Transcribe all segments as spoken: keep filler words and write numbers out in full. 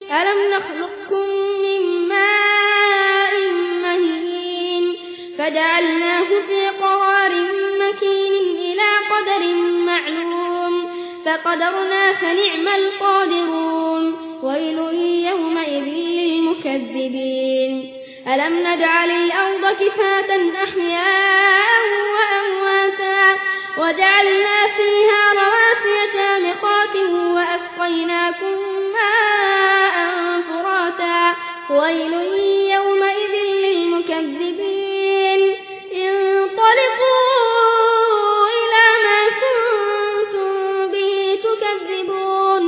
ألم نخلقكم من ماء مهين فجعلناه في قرار مكين إلى قدر معلوم فقدرنا فنعم القادرون ويل يومئذ للمكذبين ألم نجعل الأرض كفاة أحياء وأمواتا وجعلنا فيها رواسي شامخات وأسقيناكم ماء فراتا ويل يومئذ للمكذبين انطلقوا إلى ما كنتم به تكذبون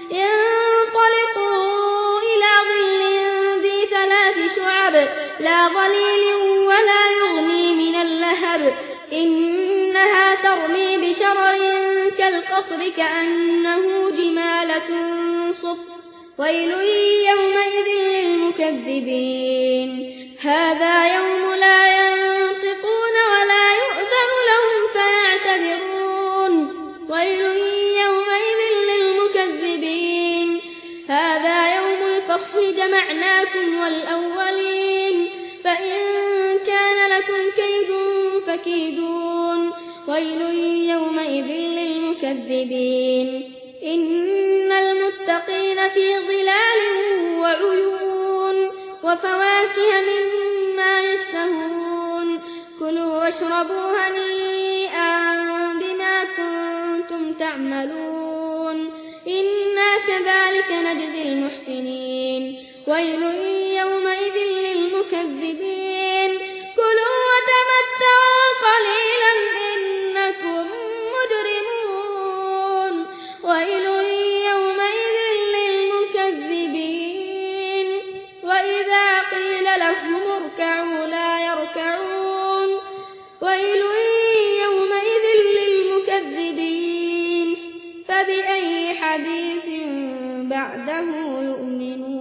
انطلقوا إلى ظل ذي ثلاث شعب لا ظليل ولا يغني من اللهب إنها ترمي بشرر كالقصر كأنه جمالة صفر ويل يومئذ للمكذبين هذا يوم لا ينطقون ولا يؤذن لهم فيعتذرون ويل يومئذ للمكذبين هذا يوم الفصل جمعناكم والأولين فإن كان لكم كيد فكيدون ويل يومئذ للمكذبين إن المتقين في ظلال وعيون وفواكه مما يشتهون كلوا واشربوا هنيئا بما كنتم تعملون إنا كذلك نجزي المحسنين ويل يومئذ للمكذبين كلوا وتمتعوا قليلا إنكم مجرمون ويل يومئذ للمكذبين وإذا قيل لهم اركعوا لا يركعون ويل يومئذ للمكذبين فبأي حديث بعده يؤمنون